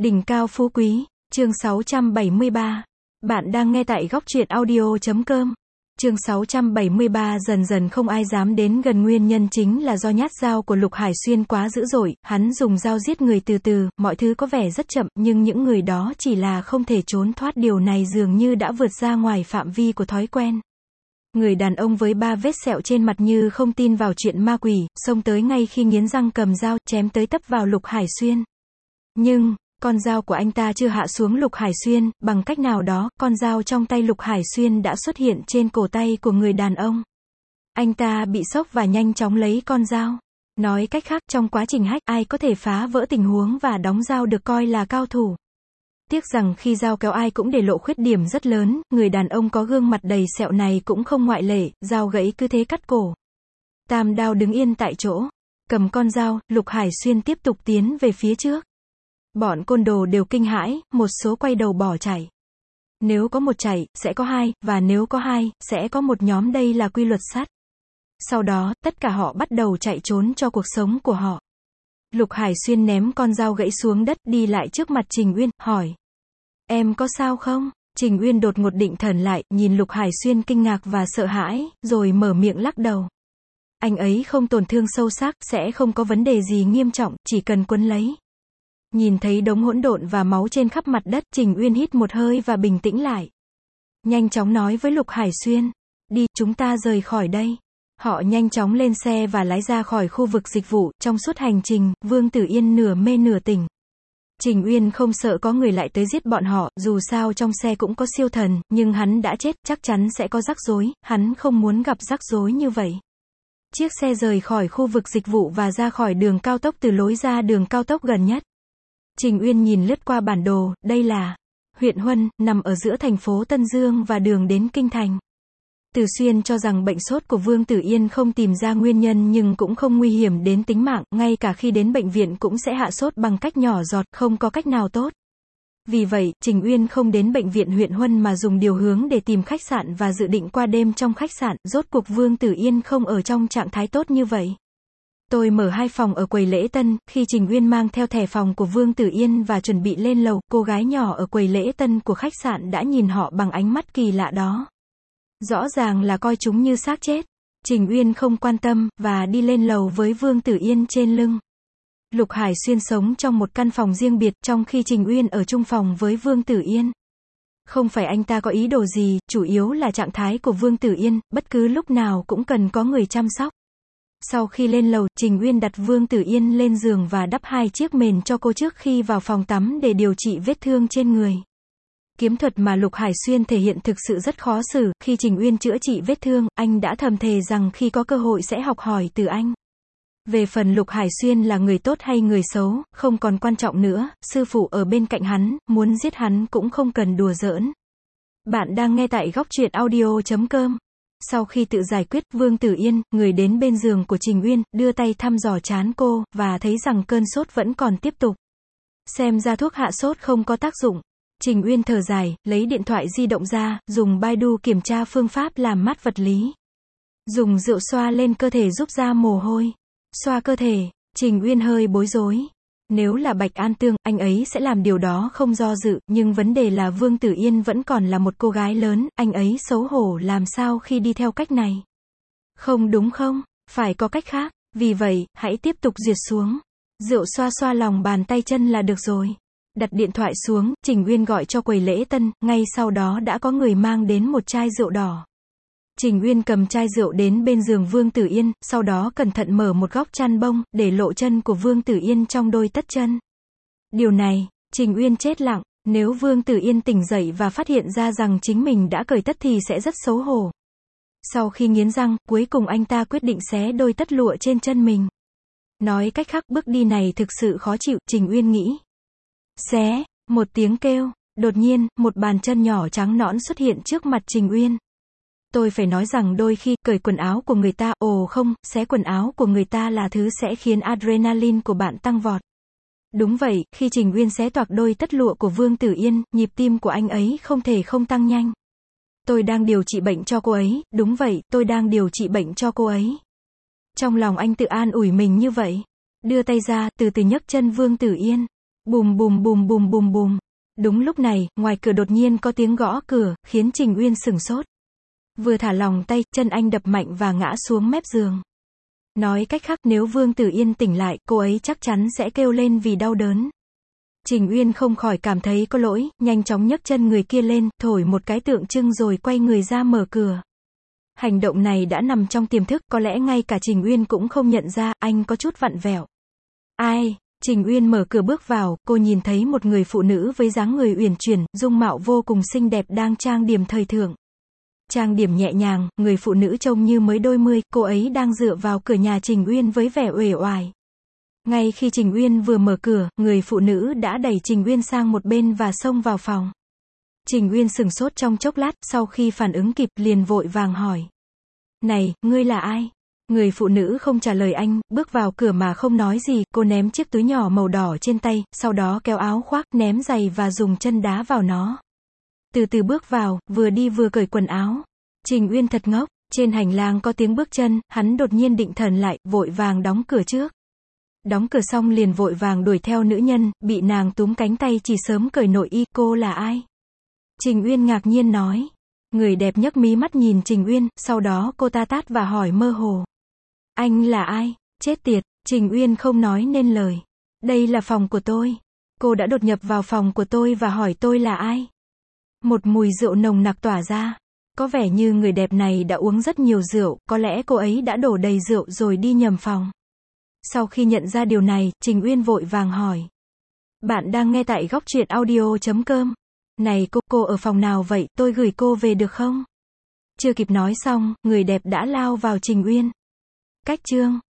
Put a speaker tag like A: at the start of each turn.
A: Đỉnh cao phú quý, chương 673. Bạn đang nghe tại góc truyện audio.com. Chương 673 dần dần không ai dám đến gần, nguyên nhân chính là do nhát dao của Lục Hải Xuyên quá dữ dội, hắn dùng dao giết người từ từ, mọi thứ có vẻ rất chậm, nhưng những người đó chỉ là không thể trốn thoát, điều này dường như đã vượt ra ngoài phạm vi của thói quen. Người đàn ông với 3 vết sẹo trên mặt như không tin vào chuyện ma quỷ, xông tới ngay khi nghiến răng cầm dao, chém tới tấp vào Lục Hải Xuyên. Nhưng con dao của anh ta chưa hạ xuống Lục Hải Xuyên, bằng cách nào đó, con dao trong tay Lục Hải Xuyên đã xuất hiện trên cổ tay của người đàn ông. Anh ta bị sốc và nhanh chóng lấy con dao. Nói cách khác, trong quá trình hack, ai có thể phá vỡ tình huống và đóng dao được coi là cao thủ. Tiếc rằng khi dao kéo ai cũng để lộ khuyết điểm rất lớn, người đàn ông có gương mặt đầy sẹo này cũng không ngoại lệ, dao gãy cứ thế cắt cổ. Tam đao đứng yên tại chỗ, cầm con dao, Lục Hải Xuyên tiếp tục tiến về phía trước. Bọn côn đồ đều kinh hãi, một số quay đầu bỏ chạy. Nếu có một chạy, sẽ có hai, và nếu có hai, sẽ có một nhóm, đây là quy luật sắt. Sau đó, tất cả họ bắt đầu chạy trốn cho cuộc sống của họ. Lục Hải Xuyên ném con dao gãy xuống đất, đi lại trước mặt Trình Uyên, hỏi. Em có sao không? Trình Uyên đột ngột định thần lại, nhìn Lục Hải Xuyên kinh ngạc và sợ hãi, rồi mở miệng lắc đầu. Anh ấy không tổn thương sâu sắc, sẽ không có vấn đề gì nghiêm trọng, chỉ cần quấn lấy. Nhìn thấy đống hỗn độn và máu trên khắp mặt đất, Trình Uyên hít một hơi và bình tĩnh lại. Nhanh chóng nói với Lục Hải Xuyên. Đi, chúng ta rời khỏi đây. Họ nhanh chóng lên xe và lái ra khỏi khu vực dịch vụ. Trong suốt hành trình, Vương Tử Yên nửa mê nửa tỉnh. Trình Uyên không sợ có người lại tới giết bọn họ, dù sao trong xe cũng có siêu thần, nhưng hắn đã chết, chắc chắn sẽ có rắc rối, hắn không muốn gặp rắc rối như vậy. Chiếc xe rời khỏi khu vực dịch vụ và ra khỏi đường cao tốc từ lối ra đường cao tốc gần nhất. Trình Uyên nhìn lướt qua bản đồ, đây là huyện Huân, nằm ở giữa thành phố Tân Dương và đường đến Kinh Thành. Từ Xuyên cho rằng bệnh sốt của Vương Tử Yên không tìm ra nguyên nhân nhưng cũng không nguy hiểm đến tính mạng, ngay cả khi đến bệnh viện cũng sẽ hạ sốt bằng cách nhỏ giọt, không có cách nào tốt. Vì vậy, Trình Uyên không đến bệnh viện huyện Huân mà dùng điều hướng để tìm khách sạn và dự định qua đêm trong khách sạn, rốt cuộc Vương Tử Yên không ở trong trạng thái tốt như vậy. Tôi mở 2 phòng ở quầy lễ tân, khi Trình Uyên mang theo thẻ phòng của Vương Tử Yên và chuẩn bị lên lầu, cô gái nhỏ ở quầy lễ tân của khách sạn đã nhìn họ bằng ánh mắt kỳ lạ đó. Rõ ràng là coi chúng như xác chết. Trình Uyên không quan tâm, và đi lên lầu với Vương Tử Yên trên lưng. Lục Hải Xuyên sống trong một căn phòng riêng biệt, trong khi Trình Uyên ở chung phòng với Vương Tử Yên. Không phải anh ta có ý đồ gì, chủ yếu là trạng thái của Vương Tử Yên, bất cứ lúc nào cũng cần có người chăm sóc. Sau khi lên lầu, Trình Uyên đặt Vương Tử Yên lên giường và đắp 2 chiếc mền cho cô trước khi vào phòng tắm để điều trị vết thương trên người. Kiếm thuật mà Lục Hải Xuyên thể hiện thực sự rất khó xử, khi Trình Uyên chữa trị vết thương, anh đã thầm thề rằng khi có cơ hội sẽ học hỏi từ anh. Về phần Lục Hải Xuyên là người tốt hay người xấu, không còn quan trọng nữa, sư phụ ở bên cạnh hắn, muốn giết hắn cũng không cần đùa giỡn. Bạn đang nghe tại góc truyện audio.com. Sau khi tự giải quyết, Vương Tử Yên, người đến bên giường của Trình Uyên, đưa tay thăm dò trán cô, và thấy rằng cơn sốt vẫn còn tiếp tục. Xem ra thuốc hạ sốt không có tác dụng. Trình Uyên thở dài, lấy điện thoại di động ra, dùng Baidu kiểm tra phương pháp làm mát vật lý. Dùng rượu xoa lên cơ thể giúp ra mồ hôi. Xoa cơ thể, Trình Uyên hơi bối rối. Nếu là Bạch An Tương, anh ấy sẽ làm điều đó không do dự, nhưng vấn đề là Vương Tử Yên vẫn còn là một cô gái lớn, anh ấy xấu hổ làm sao khi đi theo cách này. Không đúng không? Phải có cách khác, vì vậy, hãy tiếp tục duyệt xuống. Rượu xoa xoa lòng bàn tay chân là được rồi. Đặt điện thoại xuống, Trình Uyên gọi cho quầy lễ tân, ngay sau đó đã có người mang đến một chai rượu đỏ. Trình Uyên cầm chai rượu đến bên giường Vương Tử Yên, sau đó cẩn thận mở một góc chăn bông, để lộ chân của Vương Tử Yên trong đôi tất chân. Điều này, Trình Uyên chết lặng, nếu Vương Tử Yên tỉnh dậy và phát hiện ra rằng chính mình đã cởi tất thì sẽ rất xấu hổ. Sau khi nghiến răng, cuối cùng anh ta quyết định xé đôi tất lụa trên chân mình. Nói cách khác, bước đi này thực sự khó chịu, Trình Uyên nghĩ. Xé, một tiếng kêu, đột nhiên, một bàn chân nhỏ trắng nõn xuất hiện trước mặt Trình Uyên. Tôi phải nói rằng đôi khi, cởi quần áo của người ta, không, xé quần áo của người ta là thứ sẽ khiến adrenaline của bạn tăng vọt. Đúng vậy, khi Trình Uyên xé toạc đôi tất lụa của Vương Tử Yên, nhịp tim của anh ấy không thể không tăng nhanh. Tôi đang điều trị bệnh cho cô ấy, đúng vậy, tôi đang điều trị bệnh cho cô ấy. Trong lòng anh tự an ủi mình như vậy. Đưa tay ra, từ từ nhấc chân Vương Tử Yên. Bùm bùm bùm bùm bùm bùm. Đúng lúc này, ngoài cửa đột nhiên có tiếng gõ cửa, khiến Trình Uyên sửng sốt. Vừa thả lỏng tay, chân anh đập mạnh và ngã xuống mép giường. Nói cách khác, nếu Vương Tử Yên tỉnh lại, cô ấy chắc chắn sẽ kêu lên vì đau đớn. Trình Uyên không khỏi cảm thấy có lỗi, nhanh chóng nhấc chân người kia lên, thổi một cái tượng trưng rồi quay người ra mở cửa. Hành động này đã nằm trong tiềm thức, có lẽ ngay cả Trình Uyên cũng không nhận ra, anh có chút vặn vẹo. Ai? Trình Uyên mở cửa bước vào, cô nhìn thấy một người phụ nữ với dáng người uyển chuyển, dung mạo vô cùng xinh đẹp đang trang điểm thời thượng. Trang điểm nhẹ nhàng, người phụ nữ trông như mới đôi mươi, cô ấy đang dựa vào cửa nhà Trình Uyên với vẻ uể oải. Ngay khi Trình Uyên vừa mở cửa, người phụ nữ đã đẩy Trình Uyên sang một bên và xông vào phòng. Trình Uyên sửng sốt trong chốc lát, sau khi phản ứng kịp, liền vội vàng hỏi. Này, ngươi là ai? Người phụ nữ không trả lời anh, bước vào cửa mà không nói gì, cô ném chiếc túi nhỏ màu đỏ trên tay, sau đó kéo áo khoác, ném giày và dùng chân đá vào nó. Từ từ bước vào, vừa đi vừa cởi quần áo. Trình Uyên thật ngốc, trên hành lang có tiếng bước chân, hắn đột nhiên định thần lại, vội vàng đóng cửa trước. Đóng cửa xong liền vội vàng đuổi theo nữ nhân, bị nàng túm cánh tay chỉ sớm cởi nội y, cô là ai? Trình Uyên ngạc nhiên nói. Người đẹp nhấc mí mắt nhìn Trình Uyên, sau đó cô ta tát và hỏi mơ hồ. Anh là ai? Chết tiệt, Trình Uyên không nói nên lời. Đây là phòng của tôi. Cô đã đột nhập vào phòng của tôi và hỏi tôi là ai? Một mùi rượu nồng nặc tỏa ra. Có vẻ như người đẹp này đã uống rất nhiều rượu, có lẽ cô ấy đã đổ đầy rượu rồi đi nhầm phòng. Sau khi nhận ra điều này, Trình Uyên vội vàng hỏi. Bạn đang nghe tại Góc Truyện Audio.com. Này cô ở phòng nào vậy, tôi gửi cô về được không? Chưa kịp nói xong, người đẹp đã lao vào Trình Uyên. Cách chương